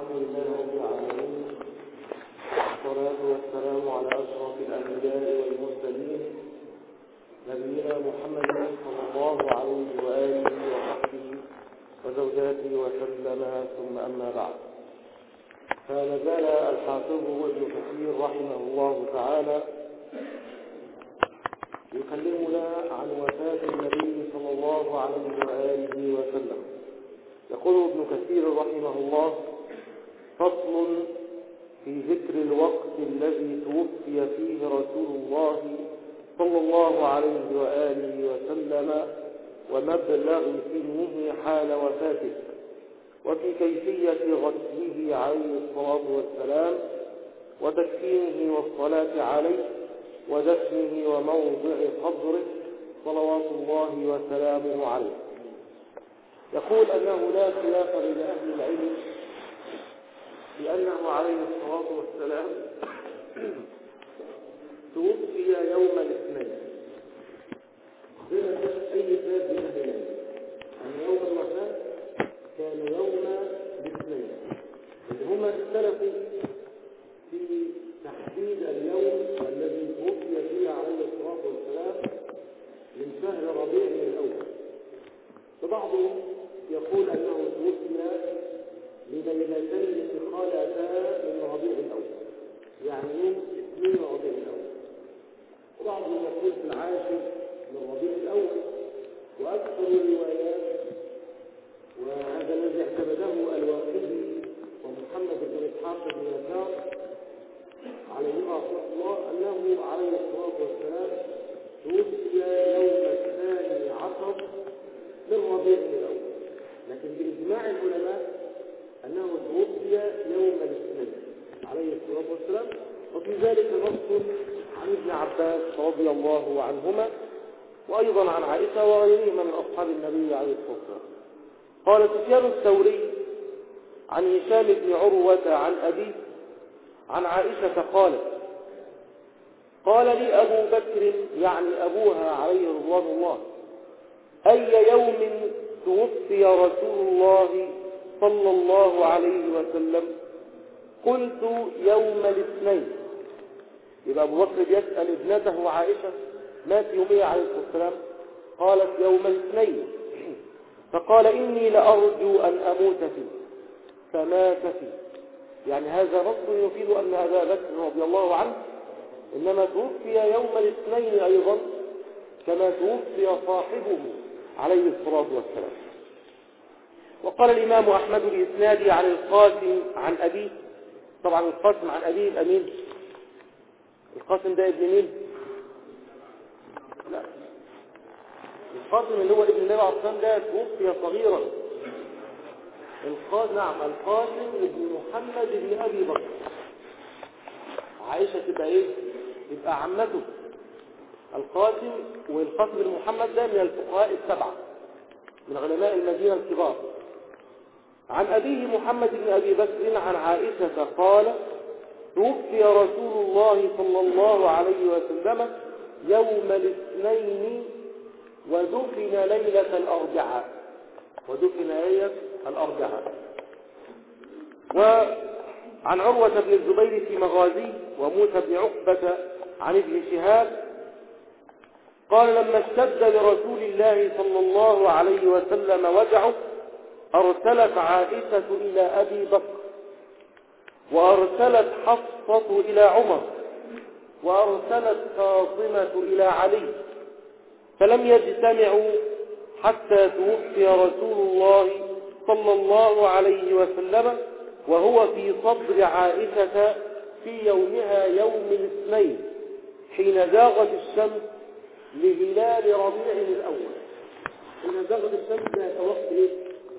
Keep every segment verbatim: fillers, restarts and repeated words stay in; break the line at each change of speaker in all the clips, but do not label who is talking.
الحمد لله رب العالمين، والصلاة والسلام على أشرف الأنبياء والمرسلين نبينا محمد صلى الله عليه وآله وصحبه وزوجاته وسلم، ثم أما بعد. فما زال الحافظ ابن كثير رحمه الله تعالى يكلمنا عن وفاة النبي صلى الله عليه وآله وسلم. يقول ابن كثير رحمه الله: فصل في ذكر الوقت الذي توفي فيه رسول الله صلى الله عليه وآله وسلم ومبلغ سنه حال وفاته، وفي كيفية غسله عليه الصلاة والسلام وتكفينه والصلاة عليه ودفنه وموضع قبره صلوات الله وسلامه عليه. يقول أنه لا خلاف بين أهل العلم بأنه عليه الصلاة والسلام توفي يوم الاثنين. بلا أي باب من أهل العلم أن يوم الوفاة كان يوم الاثنين، هم اختلفوا في تحديد اليوم الذي توفي فيه عليه الصلاة والسلام من شهر ربيع الأول. فبعضهم يقول أنه توفي لليلتين خلتا من ربيع الأول، يعني يوم اثنين ربيع الأول، وبعضهم يقول في العاشر من ربيع الأول. وأكثر الروايات، وهذا الذي اعتمده الواقدي ومحمد بن إسحاق بن يسار عليهما رحمة الله، أنه عليه الصلاة والسلام توفي يوم الثاني عشر من ربيع الأول، لكن بإجماع العلماء أنه توفي يوم الاثنين عليه الصلاة والسلام. وفي ذلك نص عن ابن عباس رضي الله عنهما، وأيضا عن عائشة وغيرهما من أصحاب النبي عليه الصلاة والسلام. قال سفيان الثوري عن هشام بن عروة عن أبيه عن عائشة قالت: قال لي أبو بكر، يعني أبوها عليه رضوان الله: أي يوم توفي رسول الله صلى الله عليه وسلم؟ قلت: يوم الاثنين. يبقى أبو بكر بيسأل ابنته عائشة مات يومية عليه الصلاة والسلام، قالت: يوم الاثنين. فقال: إني لأرجو أن أموت فيه، فمات فيه. يعني هذا نص يفيد أن أبا بكر رضي الله عنه إنما توفي يوم الاثنين أيضا كما توفي صاحبه عليه الصلاة والسلام. وقال الإمام أحمد بإسناده عن القاسم عن أبيه، طبعا القاسم عن أبيه يبقى مين؟ القاسم ده ابن مين؟ لا، القاسم اللي هو ابن النبي عليه الصلاة والسلام ده توفي صغيرا. القاسم نعم القاسم ابن محمد بن أبي بكر. عائشة تبقى إيه؟ يبقى عمته. القاسم والقاسم بن محمد ده من الفقهاء السبعة من علماء المدينة الكبار. عن أبيه محمد بن أبي بكر عن عائشة قال: توفي رسول الله صلى الله عليه وسلم يوم الاثنين ودفن ليلة الأربعاء. ودفن ليلة الأربعاء. وعن عروة بن الزبير في مغازيه وموسى بن عقبة عن ابن شهاب قال: لما اشتد لرسول الله صلى الله عليه وسلم وجعه أرسلت عائشة إلى أبي بكر، وأرسلت حفصة إلى عمر، وأرسلت فاطمة إلى علي، فلم يجتمعوا حتى توفي رسول الله صلى الله عليه وسلم وهو في صدر عائشة في يومها يوم الاثنين حين زاغت الشمس لهلال ربيع الأول. حين زاغت الشمس ده وقت إيه؟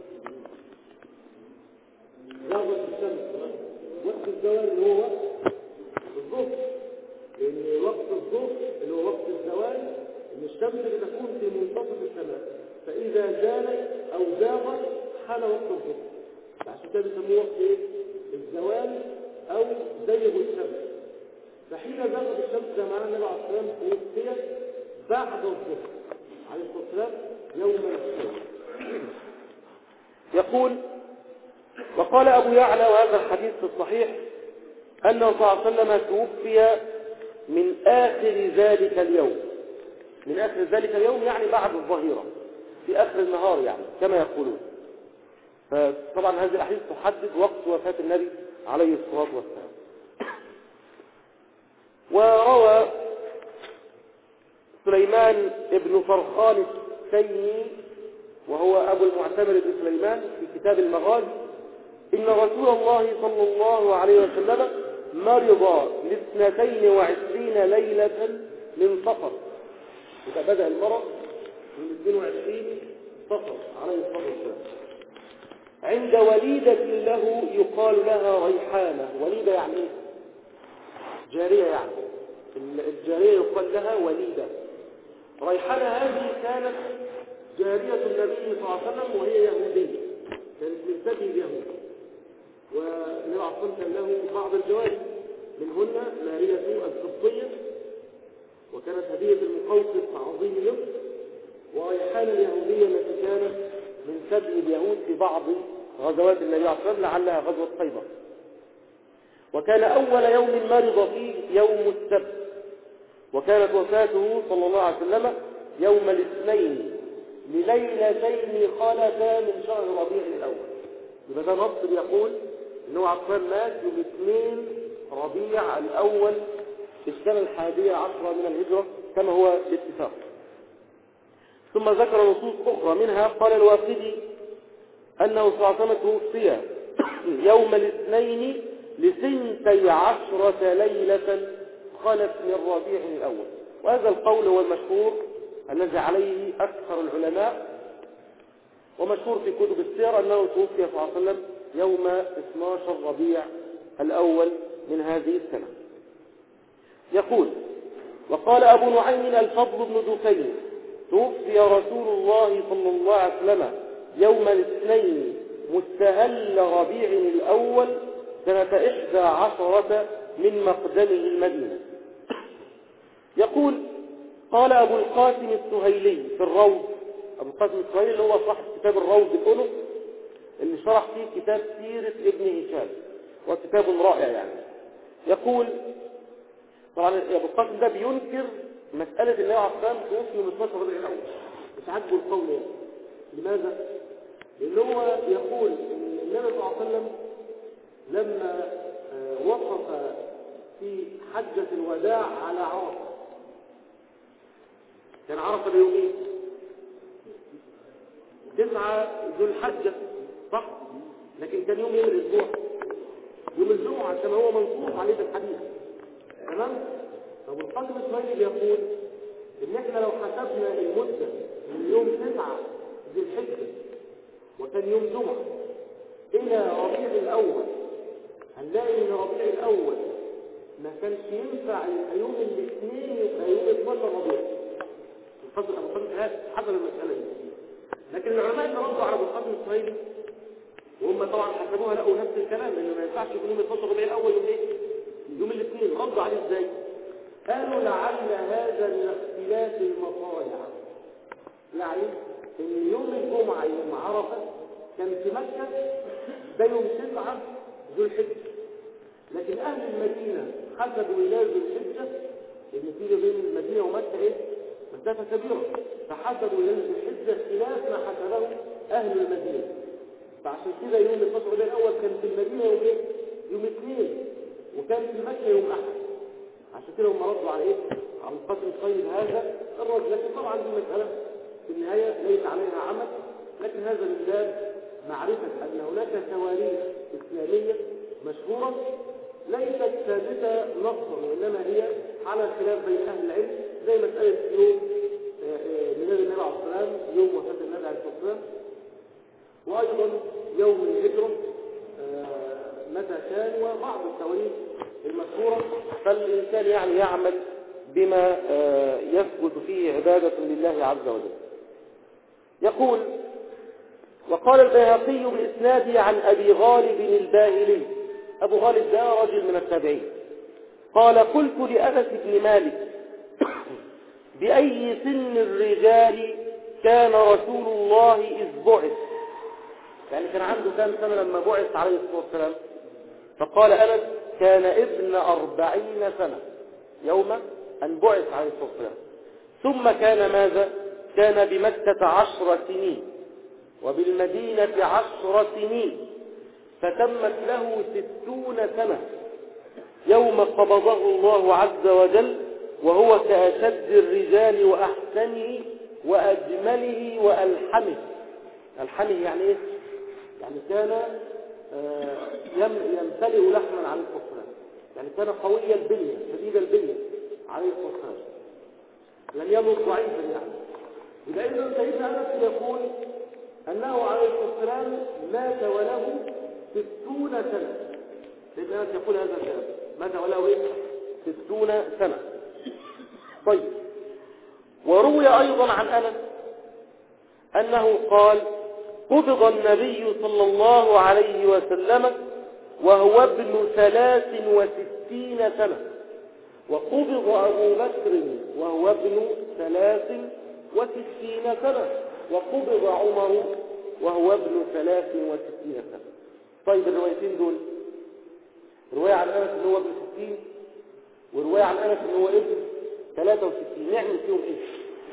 زاغت الشمس وقت الزوال اللي هو وقت الظهر، لأن وقت الظهر اللي هو وقت الزوال إن الشمس بتكون في منتصف السماء، فإذا زالت أو زاغت حان وقت الظهر، عشان كده بيسموه وقت إيه؟ الزوال أو زيغ الشمس. فحين زاغت الشمس ده معناه النبي عليه الصلاة والسلام توفي بعد الظهر عليه الصلاة والسلام يوم الاثنين. يقول: وقال أبو يعلى وهذا الحديث في الصحيح أنه صلى الله عليه وسلم توفي من آخر ذلك اليوم، من آخر ذلك اليوم يعني بعد الظهيرة، في آخر النهار يعني كما يقولون. فطبعا هذه الأحاديث تحدد وقت وفاة النبي عليه الصلاة والسلام. وروى سليمان ابن فرخان التيمي وهو أبو المعتمر بن سليمان في كتاب المغازي إن رسول الله صلى الله عليه وسلم مرض لاثنتين وعشرين ليلة من صفر. إذا بدأ المرض من اثنين وعشرين صفر عليه الصلاة والسلام عند وليدة له يقال لها ريحانة. وليدة يعني ايه؟ جارية يعني، الجارية يقال لها وليدة. ريحانة هذه كانت جارية النبي صلى الله عليه وسلم وهي يهودية، كانت من سبي اليهود، والنبي عليه الصلاة كان له بعض الجواري منهن مارية القبطية وكانت هدية المقوقس عظيم مصر، وريحانة اليهودية التي كانت من سبي اليهود في بعض غزوات النبي عليه الصلاة لعلها غزوة خيبر. وكان أول يوم مرض فيه يوم السبت، وكانت وفاته صلى الله عليه وسلم يوم الاثنين لليلتين خلفا من شهر ربيع الأول. يبقى ده نص يقول أنه عقبان مات يوم اثنين ربيع الأول في السنة الحادية عشرة من الهجرة كما هو الاتفاق. ثم ذكر نصوص أخرى منها قال الواقدي أنه صلى الله عليه وسلم توفي يوم الاثنين لثنتي عشرة ليلة خلت من ربيع الأول. وهذا القول هو المشهور الذي عليه أكثر العلماء، ومشهور في كتب السير أنه توفي صلى الله عليه وسلم يوم اثني عشر ربيع الأول من هذه السنة. يقول وقال أبو نعيم الفضل بن دكين توفي رسول الله صلى الله عليه وسلم يوم الاثنين مستهل ربيع الأول سنة إحدى عشرة من مقدمه المدينة. يقول قال أبو القاسم السهيلي في الروض، أبو القاسم السهيلي اللي هو صاحب كتاب الروض الأنف اللي شرح فيه كتاب سيرة ابن هشام، وكتاب رائع يعني. يقول طبعا أبو القاسم ده بينكر مسألة النبي عليه الصلاة والسلام توفي من اثني عشر ربيع الأول، مش عاجبه القول يعني. لماذا؟ لأن هو يقول إن النبي صلى الله عليه وسلم لما وقف في حجة الوداع على عرفة، كان عرفة بيومين تسعة ذو الحجة صح؟ لكن كان يوم يوم الأسبوع يوم الجمعة كما هو منصوص عليه في الحديث. تمام؟ أبو القاسم السهيلي بيقول إن إحنا لو حسبنا المدة من يوم تسعة ذي الحجة وكان يوم جمعة إلى ربيع الأول هنلاقي إن ربيع الأول ما كانش ينفع يبقى يوم الاثنين يبقى يوم اثناشر ربيع. الفضل أبو القاسم حصل المسألة دي، لكن العلماء تردوا على أبو القاسم السهيلي وهم طبعا حسبوها لقوا نفس الكلام إنه ما ينفعش يكون يوم اثناشر ربيع الأول يوم إيه؟ يوم الاثنين. ردوا عليه إزاي؟ قالوا لعل هذا من اختلاف المصالح، يعني إن يوم الجمعة يوم عرفة كان في مكة ده يوم تسعة ذو الحجة، لكن أهل المدينة حسبوا إلى ذو الحجة لأن في بين المدينة ومكة إيه؟ مسافة كبيرة، فحسبوا إلى ذو الحجة خلاف ما حسبه أهل المدينة. فعشان كده يوم اثناشر ربيع الأول كان في المدينة يوم إيه؟ يوم اثنين، وكان في مكة يوم أحد. عشان كده هم ردوا على إيه؟ على القدر الطيب هذا الرجل. لكن طبعا دي مسألة في النهاية ليس عليها عمل، لكن هذا من باب معرفة أن هناك تواريخ إسلامية مشهورة ليست ثابتة نصا، وإنما هي على خلاف بين أهل العلم، زي مسألة يوم ميلاد النبي عليه الصلاة والسلام، يوم وفاة النبي عليه الصلاة والسلام، وأيضا يوم الهجرة متى كان، وبعض التواريخ المشهورة. فالإنسان يعني يعمل بما يثبت فيه عبادة لله عز وجل. يقول وقال البيهقي بإسناده عن أبي غالب الباهلي، أبو غالب ده رجل من التابعين، قال قلت لأنس بن مالك بأي سن الرجال كان رسول الله إذ بعث؟ يعني كان عنده كام سنة لما بعث عليه الصلاة والسلام؟ فقال أنس كان ابن أربعين سنة يوم أن بعث عليه الصلاة والسلام. ثم كان ماذا؟ كان بمكة عشر سنين وبالمدينة عشر سنين، فتمت له ستون سنة يوم قبضه الله عز وجل، وهو كأشد الرجال وأحسنه وأجمله وألحمه. ألحمه يعني إيه؟ يعني كان يمتلئ لحما عليه الصلاة والسلام، يعني كان قوي البنية شديد البنية عليه الصلاة والسلام، لم يمت ضعيفا يعني. إذا إذن سيدنا أنس يقول أنه عليه الصلاة والسلام مات وله ستون سنة. سيدنا أنس يقول هذا الكلام، مات وله إيه؟ ستون سنة. طيب، وروي أيضا عن أنس أنه قال قبض النبي صلى الله عليه وسلم وهو ابن ثلاث وستين سنة، وقبض أبو بكر وهو ابن ثلاث وستين سنة، وقبض عمر وهو ابن ثلاث وستين سنة. طيب، الروايتين دول رواية عن أنس أنه هو ابن ستين، ورواية عن أنس أنه هو ابن ثلاثة وستين، نعمل فيهم إيه؟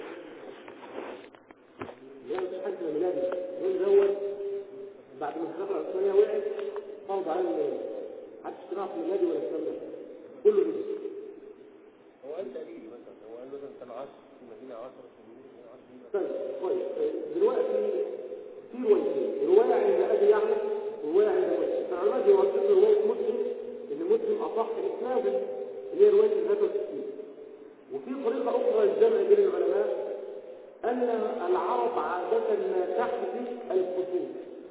لا مش حاجة ميلادي يوم دوت بعد ما الخلافة العثمانية وقعت فرض على الميلاد، محدش اجتماع في ميلادي ولا الكلام ده كله كده.
هو قال تقريبي مثلا، هو قال مثلا كان عشر في المدينة عشر في المدينة عشر.
طيب كويس. دلوقتي في روايتين، رواية عند أبي يعلى ورواية عند مسلم. فالعلماء بيوثقوا رواية مسلم إن مسلم أصح إسنادا اللي هي رواية ثلاثة وستين. وفي طريقة أخرى للجمع بين العلماء أن العرب عادة ما تحذف الفصول،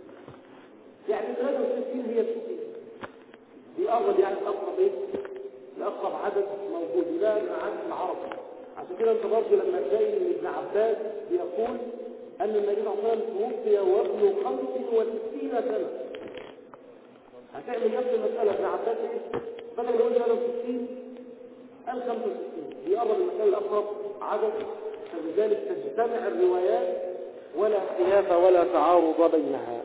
يعني ثلاثة وستين هي الفصول دي أغلب، يعني الأقرب إيه؟ الأقرب عدد موجود لا عدد العرب. عشان كده أنت برضه لما تلاقي ابن عباس بيقول أن النبي صلى الله عليه وسلم توفي وابنه خمس وستين سنة، هتعمل نفس المسألة. ابن عباس إيه؟ بدل ما يقول ثلاثة وستين قال خمسة وستين، يقرب المسألة الأقرب عدد، فلذلك تجتمع الروايات ولا خلاف ولا تعارض بينها.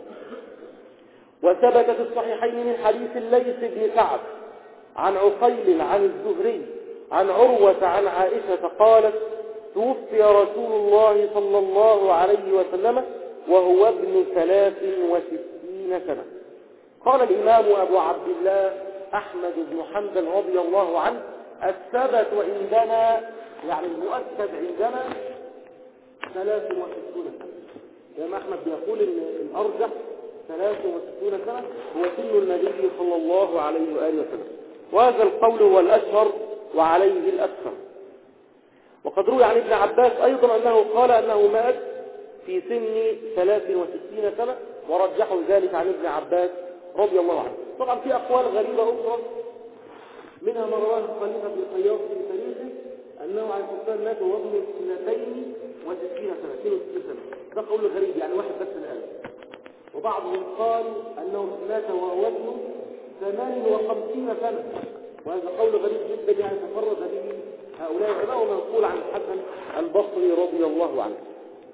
وثبت في الصحيحين من حديث الليث بن سعد عن عقيل عن الزهري عن عروة عن عائشة قالت توفي رسول الله صلى الله عليه وسلم وهو ابن ثلاث وستين سنة. قال الإمام أبو عبد الله أحمد بن حنبل رضي الله عنه الثبت عندنا، يعني المؤكد عندنا ثلاث وستون سنة. الإمام أحمد بيقول إن الأرجح ثلاث وستون سنة هو سن النبي صلى الله عليه وآله وسلم، وهذا القول هو الأشهر وعليه الأكثر. وقد روي عن ابن عباس أيضا أنه قال أنه مات في سن ثلاث وستين سنة، ورجحوا ذلك عن ابن عباس رضي الله عنه. طبعا في أقوال غريبة أخرى، منها ما رواه خليفة بن خياط في تاريخه أنه عليه الصلاة والسلام مات وابنه اثنتين وستين سنة، اثنين وستين سنة. ده قول غريب، يعني واحد بس الآن. وبعضهم قال أنه مات وهو ابنه ثمان وخمسين سنة، وهذا قول غريب جدا، يعني تفرد به هؤلاء العلماء، ومنقول عن الحسن البصري رضي الله عنه.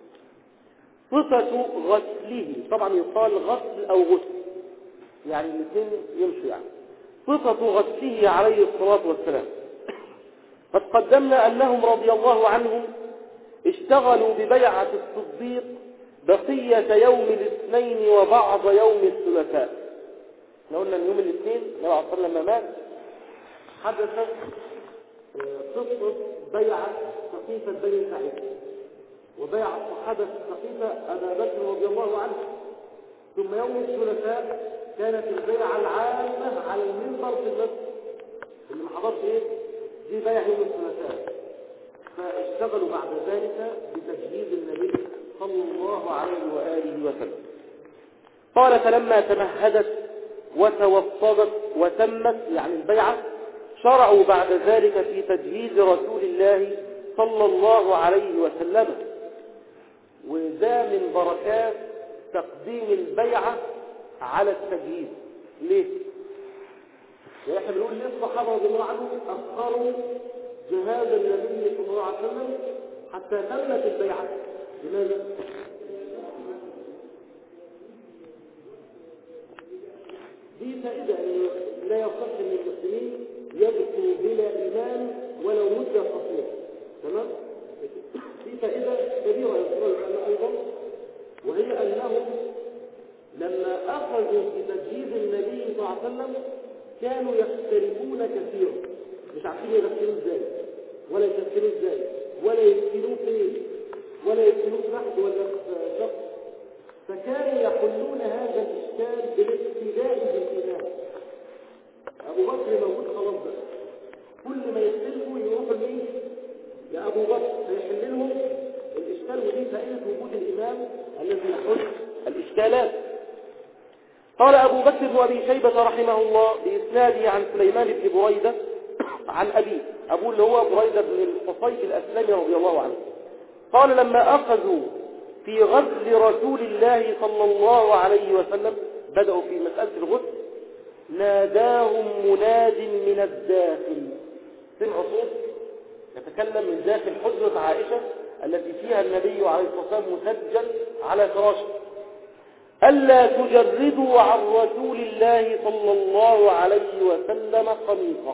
صفة غسله، طبعا يقال غسل أو غسل، يعني الاثنين يمشوا. يعني صفة غسله عليه الصلاة والسلام، قد قدمنا أنهم رضي الله عنهم اشتغلوا ببيعة الصديق بقية يوم الاثنين وبعض يوم الثلاثاء. لو قلنا يوم الاثنين النبي عليه الصلاة والسلام لما مات حدثت قصة بيعة سقيفة بني سعيد، وبيعة صحابة السقيفة أبا بكر رضي الله عنه. ثم يوم الثلاثاء كانت البيعة العامة على المنبر في المسجد، اللي ما حضرش ايه دي بيعة يوم الثلاثاء. فاشتغلوا بعد ذلك بتجهيز النبي صلى الله عليه وآله وسلم. قال فلما تمهدت وتوفضت وتمت، يعني البيعة، شرعوا بعد ذلك في تجهيز رسول الله صلى الله عليه وسلم. وده من بركات تقديم البيعة على التجهيز. ليه؟ احنا بنقول ليه الصحابة رضي الله عنهم أخروا جهاز النبي صلى الله عليه وسلم حتى تمت البيعة. لماذا؟ في فائدة أنه لا يصح أن المسلمين يبقوا بلا إيمان ولو مدة قصيرة. تمام؟ في فائدة كبيرة يذكرها العلماء أيضا، وهي أنهم لما أخذوا بتجهيز النبي صلى الله عليه وسلم كانوا يختلفون كثيرا، مش عارفين يغسلوه ازاي ولا يغسلوه ازاي ولا يغسلوه فين ولا يغسلوه في نحت ولا في شخص، فكانوا يحلون هذا الإشكال بالاقتداء بالإمام. أبو بكر موجود خلاص بقى، كل ما يختلفوا يروحوا لمين؟ لأبو بكر فيحل لهم الإشكال، ودي فائدة وجود الإمام الذي يحل الإشكالات. قال أبو بكر وأبي شيبة رحمه الله بإسناده عن سليمان بن بريدة عن أبيه، أبوه اللي هو بريدة بن الحصيب الأسلمي رضي الله عنه، قال لما أخذوا في غسل رسول الله صلى الله عليه وسلم بدأوا في مسألة الغسل، ناداهم مناد من الداخل، سمعوا صوت يتكلم من داخل حجرة عائشة التي فيها النبي عليه الصلاة والسلام مسجل على فراشه، ألا تجردوا عن رسول الله صلى الله عليه وسلم قميصه،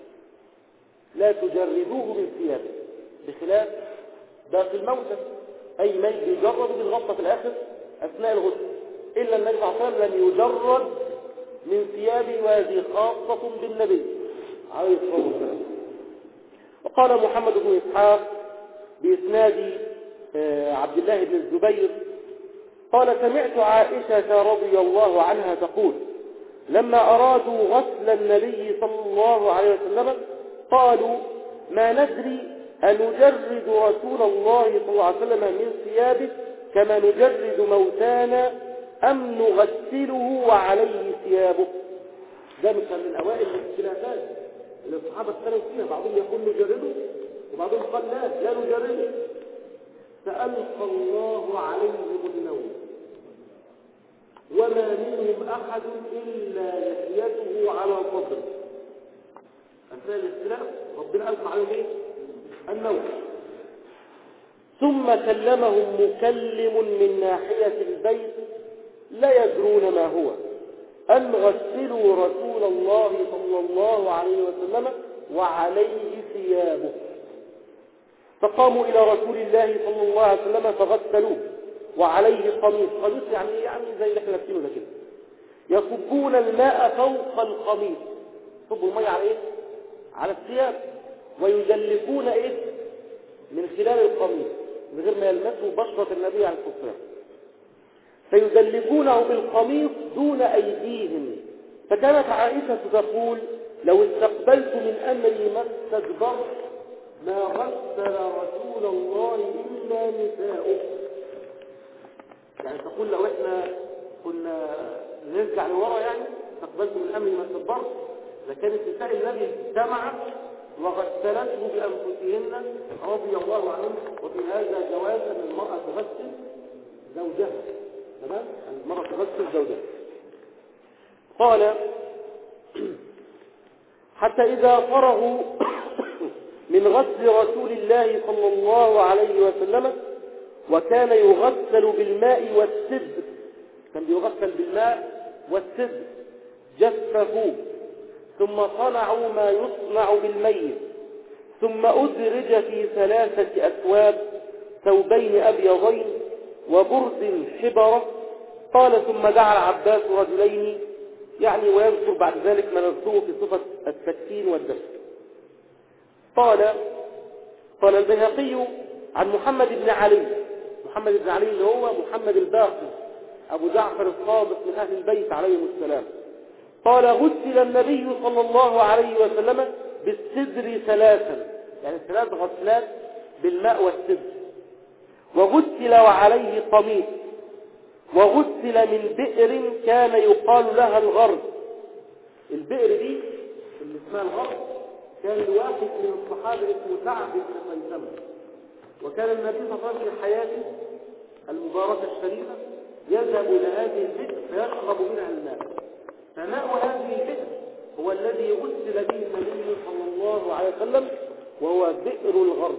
لا تجردوه من ثيابه، بخلاف باقي الموتى أي ميت يجرد بالغطة في الآخر أثناء الغسل، إلا النبي صلى الله عليه وسلم لم يجرد من ثيابه، وهذه خاصة بالنبي عليه الصلاة والسلام. وقال محمد بن إسحاق بإسناد عبد الله بن الزبير قال سمعت عائشة رضي الله عنها تقول لما أرادوا غسل النبي صلى الله عليه وسلم قالوا ما ندري أنجرد رسول الله صلى الله عليه وسلم من ثيابه كما نجرد موتانا أم نغسله وعليه ثيابه. ده مثل من أوائل الاختلافات اللي الصحابة اختلفوا فيها، بعضهم يقول نجرده وبعضهم قال لا لا نجرده، فألقى الله عليهم النوم وما منهم أحد إلا لحيته على صدره. أثناء الاختلاف ربنا ألقى عليهم إيه؟ النوم. ثم كلمهم مكلم من ناحية البيت لا يدرون ما هو أن غسلوا رسول الله صلى الله عليه وسلم وعليه ثيابه، فقاموا إلى رسول الله صلى الله عليه وسلم فغسلوه وعليه قميص، قميص يعني يعني زي اللي احنا لابسينه ده كده، يصبون الماء فوق القميص، يصبوا الماء على ايه؟ على الثياب، ويدلكون ايه؟ من خلال القميص من غير ما يلمسوا بشرة النبي عليه الصلاة والسلام، فيدلكونه بالقميص دون أيديهم. فكانت عائشة تقول لو استقبلت من أمري ما استدبرت ما غسل رسول الله إلا نساؤه. يعني تقول لو احنا كنا نرجع لورا يعني استقبلت من أمري ما استدبرت لكانت نساء النبي اجتمعت وغسلته بأنفسهن رضي الله عنهم. وفي هذا جواز أن المرأة تغسل زوجها، تمام؟ المرأة تغسل زوجها. قال حتى إذا فرغوا من غسل رسول الله صلى الله عليه وسلم وكان يغسل بالماء والسدر، كان يغسل بالماء والسدر، جففوه ثم صنعوا ما يصنع بالميت، ثم أدرج في ثلاثة أكواب ثوبين أبيضين وبرد حبرة. قال ثم دعا العباس رجلين، يعني ويذكر بعد ذلك ما نذكره في صفة التكفين والدفن. قال قال البيهقي عن محمد بن علي، محمد بن علي اللي هو محمد الباقر أبو جعفر الصادق من أهل البيت عليهم السلام، قال غسل النبي صلى الله عليه وسلم بالسدر ثلاثا، يعني ثلاث غسلات بالماء والسدر، وغسل وعليه قميص، وغسل من بئر كان يقال لها الغرب. البئر دي اللي اسمها الغرب كان الواحد من الصحابة اسمه سعد بن خيثمة، وكان النبي صلى الله عليه وسلم في حياته المباركة الشريفة يذهب إلى هذه البئر فيشرب منها الماء، فماء هذه البئر هو الذي غسل به النبي صلى الله عليه وسلم وهو بئر الغرب.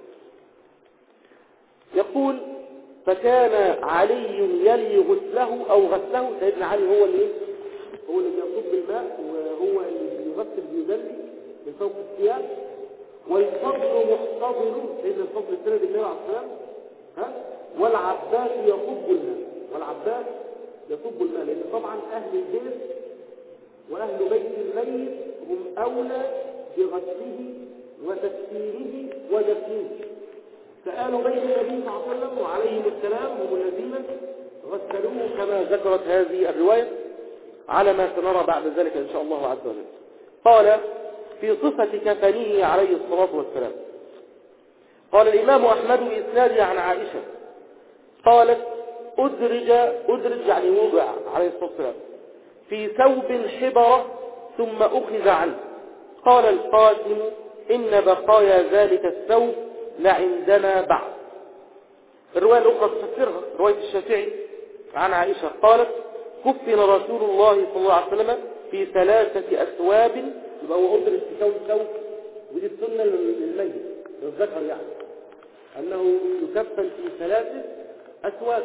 يقول فكان علي يلي غسله أو غسله، سيدنا علي هو اللي هو اللي بيصب الماء وهو اللي بيغسل بيدلي من فوق الثياب. والفضل محتضر سيدنا الفضل السند النبي عليه السلام ها والعباس يصب الماء، والعباس يصب الماء، لان طبعا اهل البيت واهل بيت الميت هم اولى بغسله وتكفيره ودفنه. فآل بيت النبي صلى الله عليه وسلم وعليهم السلام هم الذين غسلوه كما ذكرت هذه الرواية على ما سنرى بعد ذلك إن شاء الله عز وجل. قال في صفة كفنه عليه الصلاة والسلام. قال الإمام أحمد بإسناده عن عائشة قالت أدرج أدرج يعني وضع عليه الصلاة والسلام في ثوب حبرة ثم أخذ عنه. قال القاسم إن بقايا ذلك الثوب لعندنا بعد. الرواية الأخرى تفسرها رواية الشافعي عن عائشة قالت كفن رسول الله صلى الله عليه وسلم في ثلاثة أثواب. يبقى هو أدرج في ثوب ثوب، ودي السنة للميت للذكر يعني أنه يكفن في ثلاثة أثواب.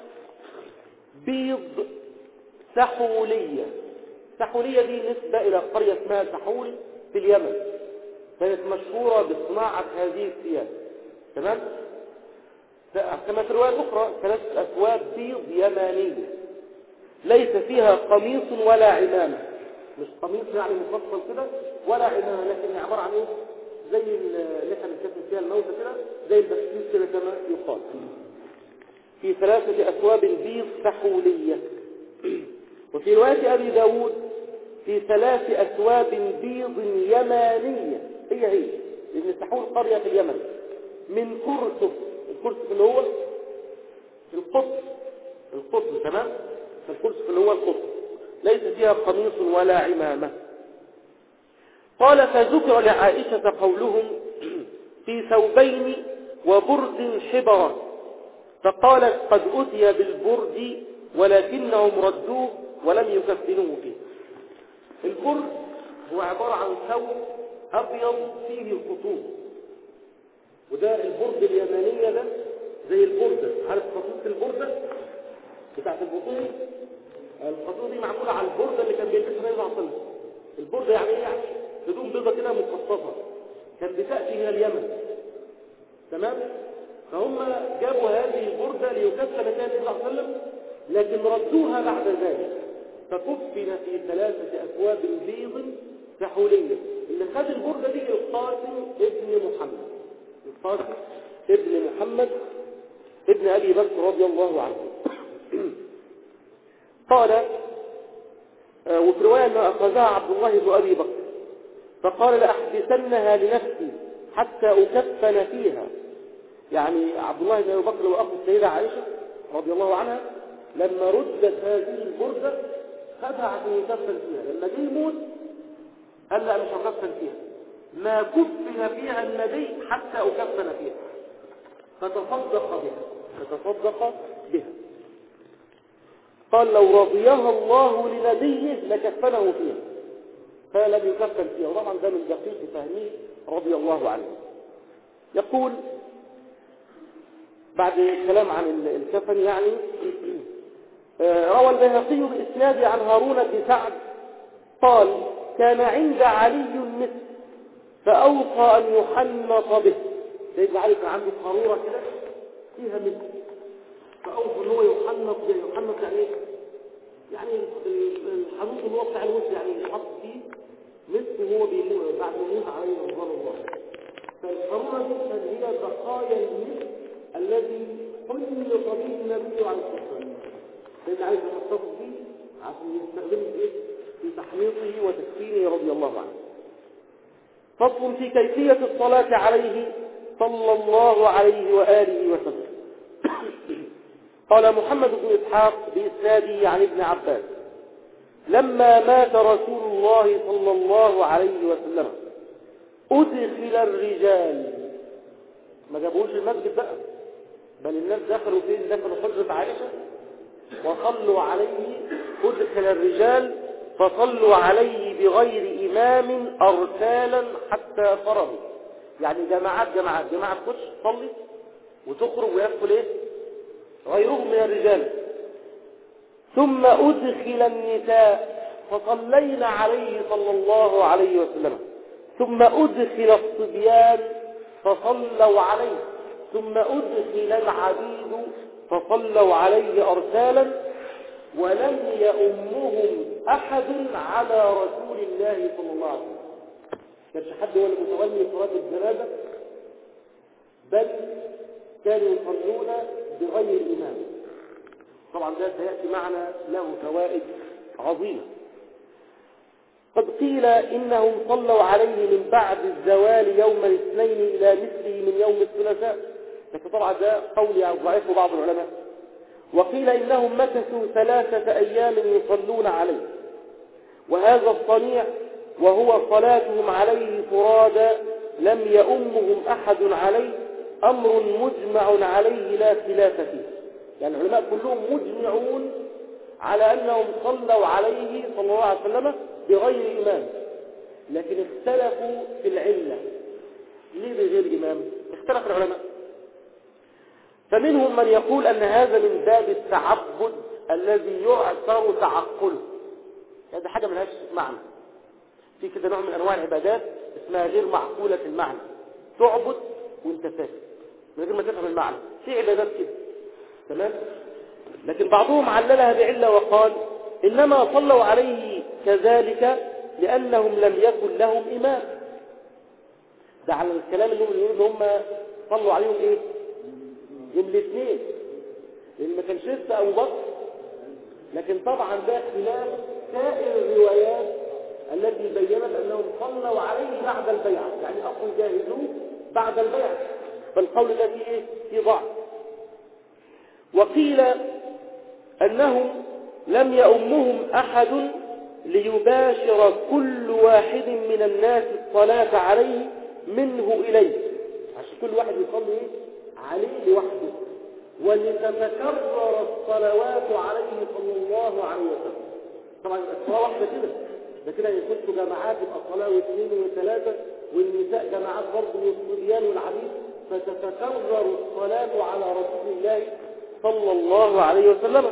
بيض سحولية. سحولية دي نسبة إلى قرية اسمها سحول في اليمن، كانت مشهورة بصناعة هذه الثياب. تمام؟ كما في الرواية الأخرى ثلاثة أثواب بيض يمانية ليس فيها قميص ولا عمامة. مش قميص يعني مفصل كده ولا عمامة، لكن هي عبارة عن ايه؟ زي اللي احنا بنكتب فيها الموتى كده، زي البسكوت كده كما يقال. في ثلاثة أثواب بيض سحولية. وفي رواية أبي داود في ثلاث أثواب بيض يمانية. هي هي لأن سحول قرية في اليمن من كرسف. الكرسف اللي هو القطن القطن تمام. فالكرسف اللي هو القطن ليس فيها قميص ولا عمامة. قال فذكر لعائشة قولهم في ثوبين وبرد حبرة فقالت قد أتي بالبرد ولكنهم ردوه ولم يكفنوه فيه. البرد هو عبارة عن ثوب أبيض فيه الخطوط، وده البرد اليمانية ده زي البردة. عارف خطوط البردة بتاعت البطون؟ الخطوط دي معمولة على البردة اللي كان بيلبسها النبي صلى الله عليه وسلم. البردة يعني ايه؟ يعني هدوم بيضة كده مخصصة كان بتأتي من اليمن. تمام؟ فهم جابوا هذه البردة ليكفن بها النبي صلى الله عليه وسلم، لكن ردوها بعد ذلك فكفن في ثلاثة أثواب بيض سحولية. اللي خد البردة دي القاسم ابن محمد القاسم ابن محمد ابن أبي بكر رضي الله عنه. قال وفي رواية أنه أخذها عبد الله بن أبي بكر فقال لأحبسنها لنفسي حتى أكفن فيها. يعني عبد الله بن أبي بكر وأخو السيدة عائشة رضي الله عنها لما ردت هذه البردة خدها عشان يكفن فيها. لما جه يموت قال لا مش هكفن فيها، ما كفن فيها النبي حتى أكفن فيها، فتصدق بها فتصدق بها. قال لو رضيها الله لنبيه لكفنه فيها فلم يكفن فيها. وطبعا ده من دقيق فهمه رضي الله عنه. يقول بعد الكلام عن الكفن يعني روى البيهقي بإسناد عن هارون بن سعد قال كان عند علي مثل فأوصى أن يحنط به. سيدنا علي كان عنده قارورة كده فيها مثل، فأوصى أن هو يحنط به. يحنط يعني ايه؟ يعني الحنوط اللي هو بتاع الوسط، يعني يحط فيه مثل وهو بيموت بعد ما يموت عليه رضوان الله. فالقارورة دي هي بقايا المثل الذي حنط به النبي عليه الصلاة والسلام. سيدنا علي كان يحتفظ به عشان يستخدمه في ايه؟ في تحنيطه وتكفينه رضي الله عنه. فصل في كيفية الصلاة عليه صلى الله عليه وآله وسلم. قال محمد بن إسحاق بإسناده عن ابن عباس لما مات رسول الله صلى الله عليه وسلم أدخل الرجال. ما جابوش المسجد بقى، بل الناس دخلوا فين؟ دخلوا حجرة عائشة وصلوا عليه. أدخل الرجال فصلوا عليه بغير إمام أرسالا حتى فرغوا. يعني جماعات جماعات جماعة تخش تصلي وتخرج ويدخل ايه؟ غيرهم من الرجال. ثم أدخل النساء فصلينا عليه صلى الله عليه وسلم، ثم أدخل الصبيان فصلوا عليه، ثم أدخل العبيد فصلوا عليه أرسالا، ولم يؤمهم أحد على رسول الله صلى الله عليه وسلم. كانش حد هو المتولي صلاة الجنازة، بل كانوا يصلون بغير إمام. طبعا ده سيأتي معنا له فوائد عظيمة. قد قيل إنهم صلوا عليه من بعد الزوال يوم الاثنين إلى مثله من يوم الثلاثاء، لكن طبعا ده قول ضعيف بعض العلماء. وقيل إنهم مكثوا ثلاثة أيام يصلون عليه، وهذا الصنيع وهو صلاتهم عليه فرادى لم يؤمهم أحد عليه أمر مجمع عليه لا خلاف فيه. يعني العلماء كلهم مجمعون على أنهم صلوا عليه صلى الله عليه وسلم بغير إمام، لكن اختلفوا في العلة. ليه بغير إمام؟ اختلف العلماء، فمنهم من يقول أن هذا من باب التعبد الذي يعثر تعقله. هذا حاجة ملهاش معنى. في كده نوع من أنواع العبادات اسمها غير معقولة المعنى، تعبد وانت ساكت من غير ما تفهم المعنى. في عبادات كده تمام، لكن بعضهم عللها بعلة وقال إنما صلوا عليه كذلك لأنهم لم يكن لهم إمام. ده على الكلام اللي يقول هم صلوا عليهم إيه؟ يوم الاثنين، لأن ما كانش لسه أبو بكر. لكن طبعا ده خلاف سائر الروايات التي بيّنت أنهم صلوا عليه بعد البيعة، يعني أصلا جاهزوا بعد البيعة، فالقول الذي إيه؟ في ضعف. وقيل أنهم لم يؤمهم أحد ليباشر كل واحد من الناس الصلاة عليه منه إليه، عشان كل واحد يصلي عليه لوحده، ولتتكرر الصلوات عليه صلى الله عليه وسلم. طبعا الصلاة واحدة كده، ده كده يخشوا جماعات يبقى صلاة واثنين وثلاثة، والنساء جماعات برضه والصبيان والعبيد، فتتكرر الصلاة على رسول الله صلى الله عليه وسلم.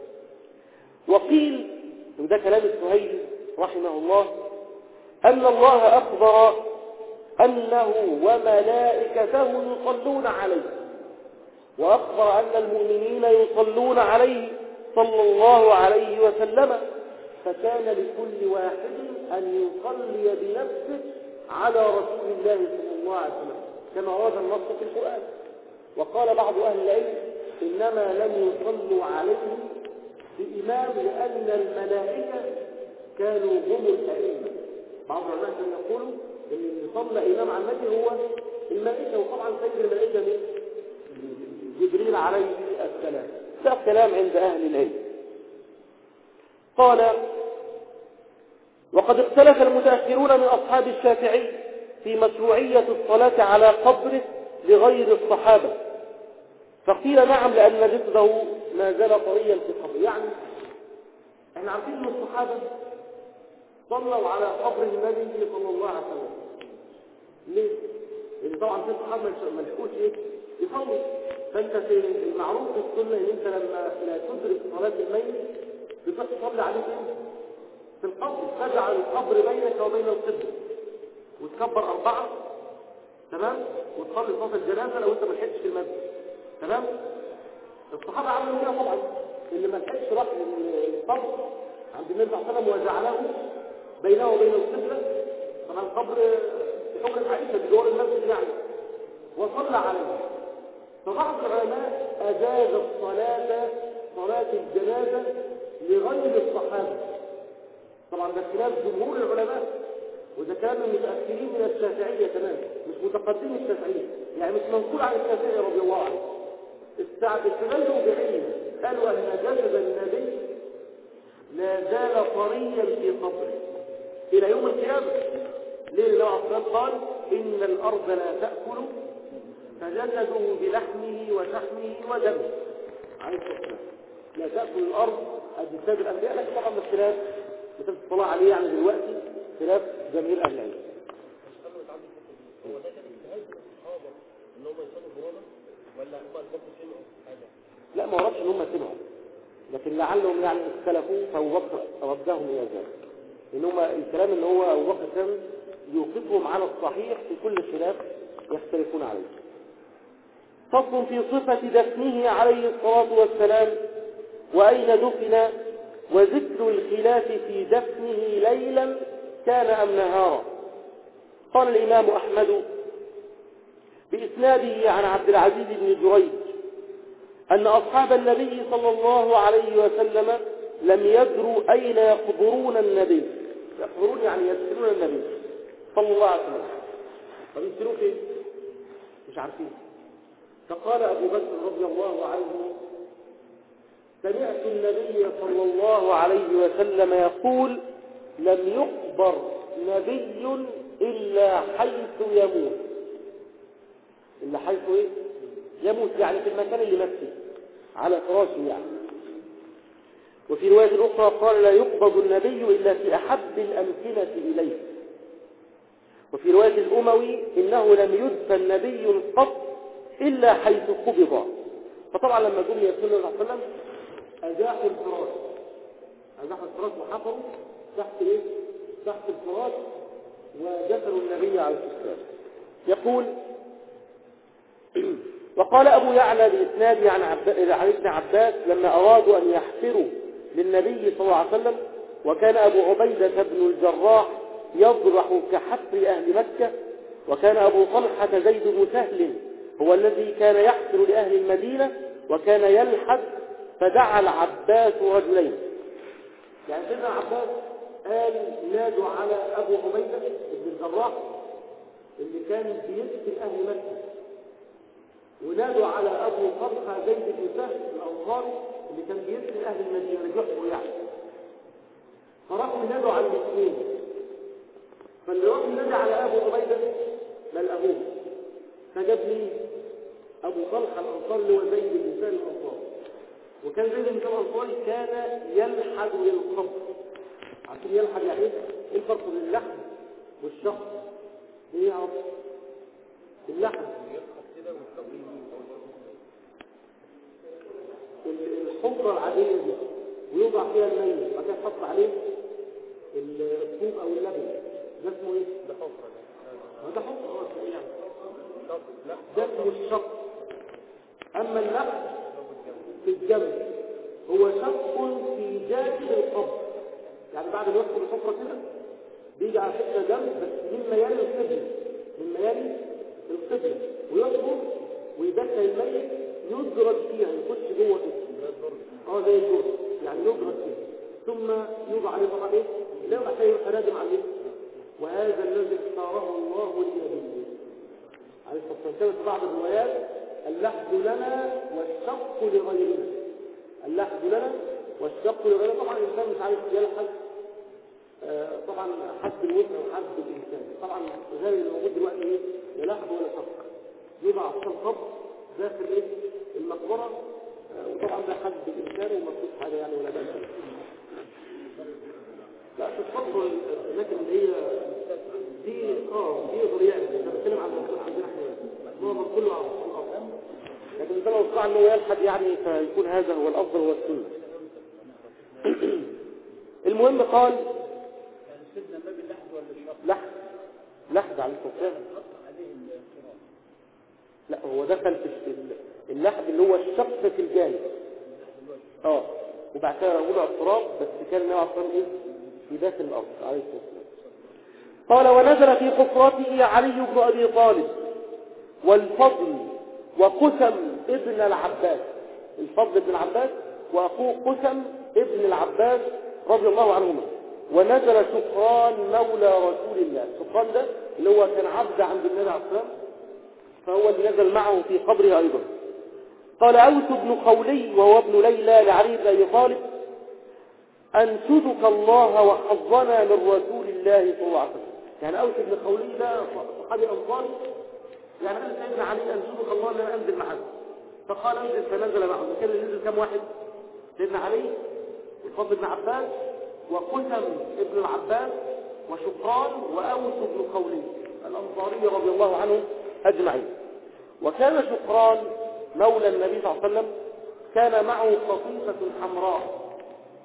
وقيل، وده كلام السهيلي رحمه الله، أن الله أخبر أنه وملائكته يصلون عليه، وأخبر أن المؤمنين يصلون عليه صلى الله عليه وسلم، فكان لكل واحد أن يصلي بنفسه على رسول الله صلى الله عليه وسلم كما ورد النص في القرآن. وقال بعض أهل العلم إنما لم يصلوا عليه بإمام لأن الملائكة كانوا هم الأئمة. بعض العلماء كانوا يقولوا إن اللي صلى إمام عن النبي هو الملائكة، وطبعا سيد الملائكة من جبريل عليه السلام. ده كلام عند أهل العلم. قال: وقد اختلف المتأخرون من أصحاب الشافعي في مشروعية الصلاة على قبره لغير الصحابة، فقيل نعم لأن جسده ما زال طريا في قبره. يعني احنا عارفين ان الصحابة صلوا على قبر النبي صلى الله عليه وسلم. ليه؟ لأن طبعا في الصحابة ما لحقوش ايه يصلوا، فانت في المعروف في السنة ان انت لما لا تدرك صلاة الميت بتروح تصلي عليه فين؟ في القبر، تجعل القبر بينك وبين القبر وتكبر أربعة، تمام، وتصلي صلاة الجنازة لو انت ما لحقتش في المسجد، تمام. الصحابة عملوا كده طبعا، اللي ما لحقش راح للقبر عند النبي صلى الله عليه وسلم وجعله بينه وبين القبلة، طبعا القبر في حجرة عائشة بجوار المسجد يعني، وصلى عليه. فبعض العلماء أجاز الصلاة صلاة الجنازة لغير الصحابة. طبعا ده خلاف جمهور العلماء، وده كانوا متأخرين من الشافعية كمان، مش متقدمين الشافعية، يعني مش منقول عن الشافعي رضي الله عنه. استدلوا بعلم، قالوا أن جسد النبي لا زال طريا في قبره إلى يوم القيامة. ليه؟ لأنه أصلا قال إن الأرض لا تأكل فجسده بلحمه وشحمه ودمه، عليه السلام. لا تأكل الأرض أجساد الأنبياء، لكن طبعا الخلاف مثل الصلاة عليه يعني دلوقتي خلاف جميع أهل العلم.
هو ده كان اجتهاد الصحابة إن هم يصلوا فرادى ولا هم أسبابوا سمعوا حاجة؟
لا، ما وردش إن هم سمعوا، لكن لعلهم يعني اختلفوا فأبو بكر ردهم إلى ذلك. إن هما الكلام اللي هو أبو بكر كان يوقفهم على الصحيح في كل خلاف يختلفون عليه. فصل في صفة دفنه عليه الصلاة والسلام وأين دفن وذكر الخلاف في دفنه ليلا كان أم نهارا. قال الإمام أحمد بإسناده عن عبد العزيز بن جريج أن أصحاب النبي صلى الله عليه وسلم لم يدروا أين يقبرون النبي. يقبرون يعني يدفنون النبي صلى الله عليه وسلم. طب يدفنوه فين؟ مش عارفين. فقال أبو بكر رضي الله عنه سمعت النبي صلى الله عليه وسلم يقول لم يقبر نبي إلا حيث يموت. إلا حيث إيه؟ يموت، يعني في المكان اللي مات فيه على فراشه يعني. وفي رواية أخرى قال لا يقبض النبي إلا في أحب الأمكنة إليه. وفي رواية الأموي إنه لم يدفن نبي قط إلا حيث قبض. فطبعا لما جم يدفنوا النبي صلى الله عليه وسلم أزاحوا الفراش أزاحوا الفراش وحفروا تحت إيه؟ تحت الفراش ودفنوا النبي عليه الصلاة والسلام. يقول وقال أبو يعلى بإسناده عن عن ابن عباس لما أرادوا أن يحفروا للنبي صلى الله عليه وسلم وكان أبو عبيدة بن الجراح يضرح كحفر أهل مكة وكان أبو طلحة زيد بن سهل هو الذي كان يحفر لأهل المدينة وكان يلحد فدعا العباس رجلين. يعني سيدنا عباس قال نادوا على أبو عبيدة بن الجراح اللي كان بيسكن أهل مكة ونادوا على أبو طلحة زيد بن سهل الأنصاري اللي كان بيسكن أهل المدينة يحفروا يعني. فراحوا ينادوا على الاثنين. فاللي راح ينادي على أبو عبيدة ما لقاهوش فجاب لي أبو طلحة الأنصاري اللي هو زيد بن سهل الأنصاري. وكان زيد بن سهل الأنصاري كان يلحد للقبر. عشان يلحد يعني ايه؟ الفرق بين اللحد والشخص ايه يا عم؟ اللحد الحفرة العادية دي ويوضع فيها الميت وكان يحط عليه الطوب او اللبن ده اسمه ايه؟ ده حفرة. ده ده حفرة اه اسمه ايه يعني؟ ده اسمه الشق. اما اللحد في الجنب هو شق في جانب القبر. يعني بعد ما يدخل الحفرة كده بيجي على حته جنب بس مما يلي القبلة مما يلي القبلة ويدخل ويدخل الميت يدرج فيها يخش جوه كده اه زي الجرد يعني يدرج فيها ثم يوضع عليه طبعا ايه؟ لا يوضع شيء يتنادم عليه. وهذا الذي اختاره الله لنبيه عليه الصلاه والسلام. في بعض الروايات اللحد لنا والشق لغيرنا. اللحد لنا والشق لغيرنا. طبعا الانسان مش عارف يلحد آه طبعا حد الوزن وحد الانسان. طبعا غير اللي موجود دلوقتي ايه؟ لا لحد ولا شق. يوضع عشان القبر داخل ايه؟ المقبره آه وطبعا ده حد الانسان وما فيش حاجه يعني ولا بأس. لا تتفضل الاماكن اللي هي دي اه دي ضريعه. انا بتكلم عن المنطقه عندنا احنا هو كله على الارض. لكن انت لو استطاع انه يلحد يعني فيكون هذا هو الافضل هو السنه. المهم قال
سيدنا النبي لحد ولا الشق؟
لحد لحد على الكفار. لا هو دخل في اللحد اللي هو الشق في الجانب اه وبعد كده رغوله على التراب بس كان النبي عليه الصلاه والسلام في داخل الارض عليه الصلاه والسلام. قال ونزل في حفرته علي بن ابي طالب والفضل وقسم ابن العباس. الفضل بن العباس واخوه قسم ابن العباس رضي الله عنهما. ونزل شقران مولى رسول الله. شقران ده اللي هو كان عبد عند النبي عليه الصلاه والسلام فهو اللي نزل معه في قبره ايضا. قال اوس بن خولي وهو ابن ليلى لعلي بن ابي طالب انشدك الله وحظنا من رسول الله صلى الله عليه وسلم. يعني اوس بن خولي ده صحابي انصاري يعني قال سيدنا علي انشدك الله ان انا انزل معك فقال انزل فنزل معه. كان اللي نزل كم واحد؟ سيدنا علي الفضل بن عباس وقسم ابن العباس وشقران واوس بن خولي الانصاري رضي الله عنه اجمعين. وكان شقران مولى النبي صلى الله عليه وسلم كان معه قطيفة حمراء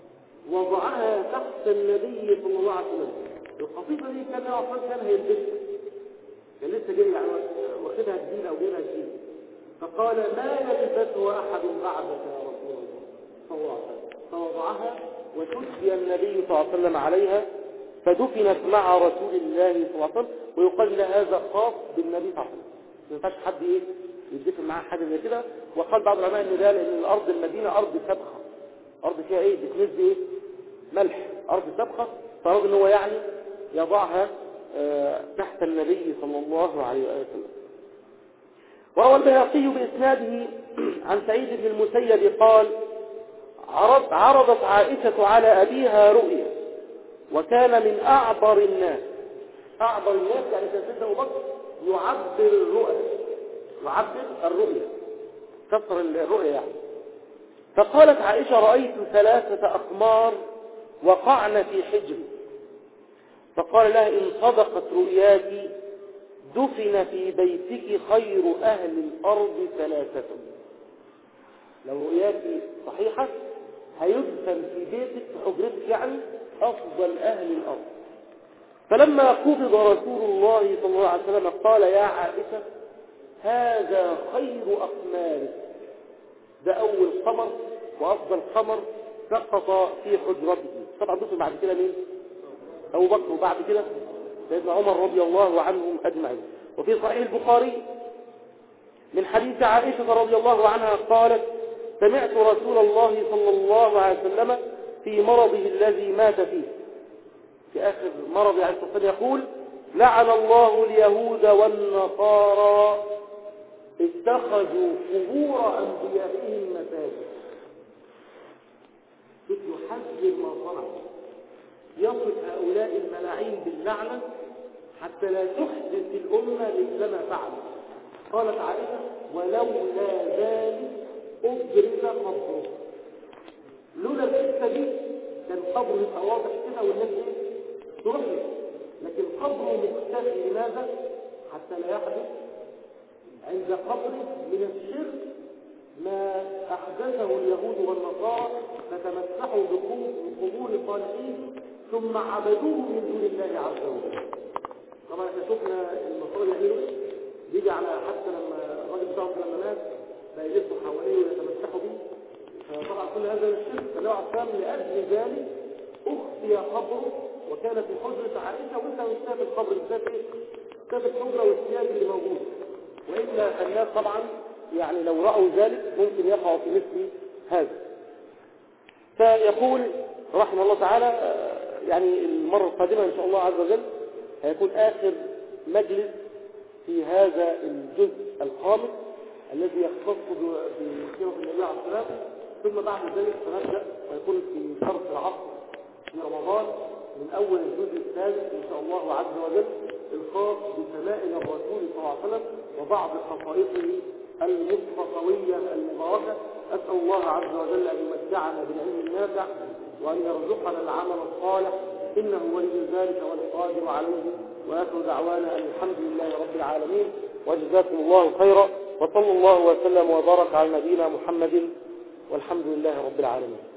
وضعها تحت النبي صلى الله عليه وسلم. القطيفة دي كان أصلا كان هيلبسها، كان لسه جاي يعني واخدها جديدة أو جايبها جديدة، فقال ما يلبسه أحد بعدك يا رسول الله صلى الله عليه وسلم، فوضعها وشدي النبي صلى الله عليه وسلم عليها فدفنت مع رسول الله صلى الله عليه وسلم. ويقال هذا خاص بالنبي صلى الله عليه وسلم، ما ينفعش حد ايه يدفن معاه حاجه زي كده. وقال بعض العلماء ان ده لان الارض المدينه ارض سبخه، ارض فيها ايه بتنزل ايه ملح، ارض سبخه، فاراد ان هو يعني يضعها آه تحت النبي صلى الله عليه وسلم. وروى البيهقي باسناده عن سعيد بن المسيب قال عرض عرضت عائشه على ابيها رؤيا وكان من اعبر الناس. اعبر الناس يعني كان سيدنا ابو بكر يعبر الرؤى، يعبر الرؤيا، كسر الرؤيا يعني. فقالت عائشة رأيت ثلاثة أقمار وقعن في حجري، فقال لها إن صدقت رؤياك دفن في بيتك خير أهل الأرض ثلاثة. لو رؤياك صحيحة هيدفن في بيتك في حجرتك يعني أفضل أهل الأرض. فلما قبض رسول الله صلى الله عليه وسلم قال يا عائشة هذا خير أقمارك، ده أول قمر وأفضل قمر سقط في حجرته. طبعا دفن بعد كده مين؟ أبو بكر، وبعد كده سيدنا عمر رضي الله عنهم أجمعين. وفي صحيح البخاري من حديث عائشة رضي الله عنها قالت سمعت رسول الله صلى الله عليه وسلم في مرضه الذي مات فيه، في آخر مرض عليه الصلاة والسلام يقول لعن الله اليهود والنصارى اتخذوا قبور أنبيائهم مساجد. يحذر ما صنع، يصف هؤلاء الملاعين باللعنة حتى لا تحدث الأمة مثل ما فعل. قالت عائشة ولولا ذلك أبرز قبره، لولا القصة دي كان قبره يبقى واضح كده والناس ايه تروح له، لكن قبره مختفي. لماذا؟ حتى لا يحدث عند قبره من الشرك ما أحدثه اليهود والنصارى، فتمسحوا بقبور صالحين ثم عبدوه من دون الله عز وجل. طبعا احنا شفنا النصارى يعملوا بيجي على حتى لما الراجل بتاعهم لما مات بقى يلفوا حواليه ويتمسحوا به، فطبعا كل هذا الشرك. فالنبي عليه الصلاه والسلام لاجل ذلك اخفي قبره وكان في حجره عائشه، وانت مش شايف القبر، مش شايف ايه؟ شايف الحجره والثياب اللي موجوده. والا الناس طبعا يعني لو رأوا ذلك ممكن يقعوا في مثل هذا. فيقول رحمه الله تعالى يعني المرة القادمة إن شاء الله عز وجل هيكون آخر مجلس في هذا الجزء الخامس الذي يختص بسيرة النبي عليه الصلاة والسلام، ثم بعد ذلك سنبدأ ويكون في شرط العصر في رمضان من أول الجزء الثالث إن شاء الله عز وجل الخاص بشمائل الرسول صلى الله عليه وسلم وبعض خصائصه المصطفوية المباركة. أسأل الله عز وجل أن يمتعنا بالعلم النافع وأن يرزقنا العمل الصالح، إنه ولي ذلك والقادر عليه. وآخر دعوانا أن الحمد لله رب العالمين، وجزاكم الله خيرا، وصلى الله وسلم وبارك على نبينا محمد، والحمد لله رب العالمين.